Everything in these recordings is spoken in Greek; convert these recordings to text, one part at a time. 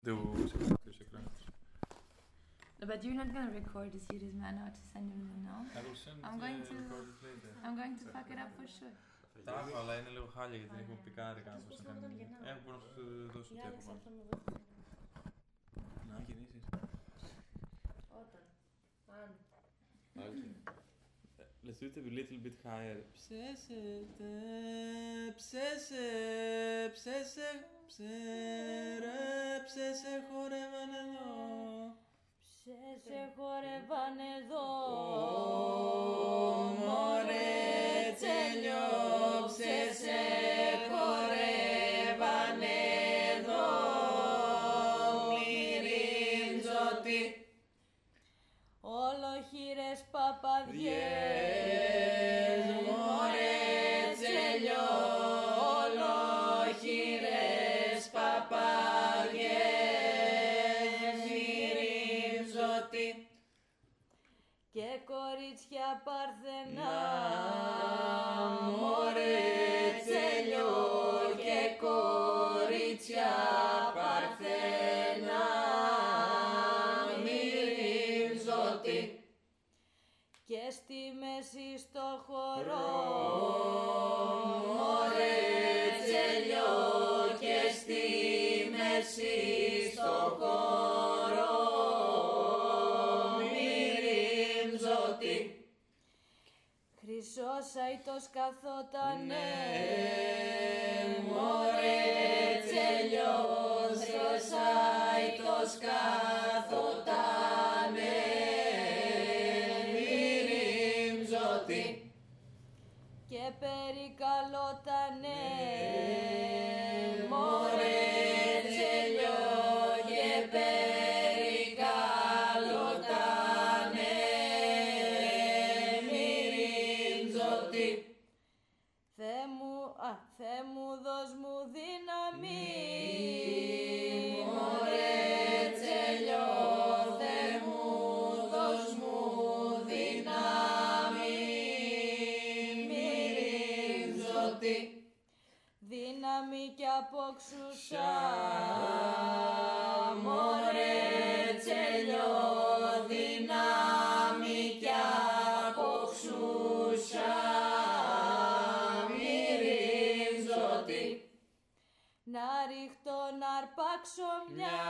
Du sekund. But you're not gonna record this, you just man out to send him the now. I will send I'm going to record it later. I'm going to fuck it up for sure. Τα έχω, αλλά είναι λίγο χάλια γιατί δεν έχουμε πικάρει κάπως να κάνει. Μπορώ να σου δώσω τι έχω πάνω. Να γεννήσεις. Όταν. Αν. Okay. Let's do it a little bit higher. Ψέσετε, ψέσε χορεύαν εδώ. Ψέσε χορεύαν εδώ. Μωρέ τσέλιο, ψέσε χορεύαν εδώ. Μυρίζωτη. Ολοχήρες παπαδιές, μωρέ τσέλιο, ολοχήρες παπαδιές, μυρίζωτη. Και κορίτσια παρθενά, μωρέ τσέλιο, και κορίτσια παρθενά, και στη μέση στο χορό, μωρέ τσέλιο, και στη μέση στο χορό, μυρίζωτη. χρυσός αητός καθότανε, μωρέ τσέλιο, χρυσός αητός καθότανε, και περικαλότανε, μωρέ τσέλιο, και περικαλότανε, μυρίζωτη. Θεέ μου δώσ' μου δύναμη, μωρέ τσέλιο, Θεέ μου δώσ' μου δύναμη, δύναμη κι απόξουσα, μωρέ τσέλιο, δύναμη κι απόξουσα, μυρίζωτη. να ρίχτω να αρπάξω μια,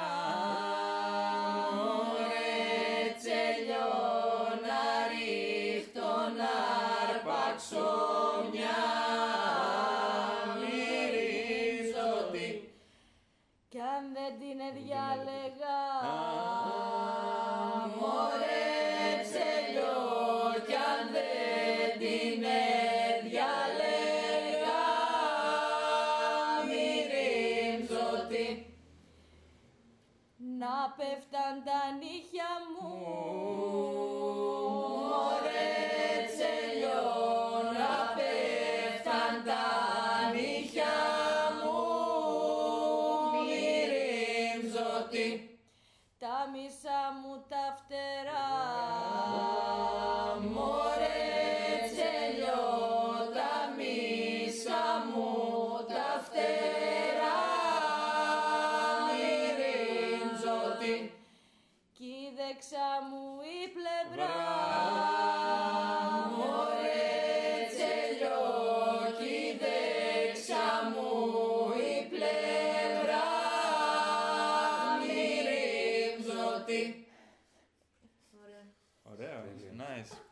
μωρέ τσέλιο, να ρίχτω να αρπάξω μια, μυρίζωτη. κι αν δεν την διάλεγα, μωρέ τσέλιο, κι αν δεν την διάλεγα, μυρίζωτη. να πέφταν τα νύχια μου, μωρέ τσέλιο, να πέφταν τα νύχια μου, μυρίζωτη. τα μισά μου τα φτερά, μωρέ τσέλιο, τα μισά μου τα φτερά, μυρίζωτη. κι η δεξιά μου η πλευρά, μωρέ τσέλιο, κι η δεξιά μου η πλευρά, μυρίζωτη. Ωραία. Ωραίο, nice.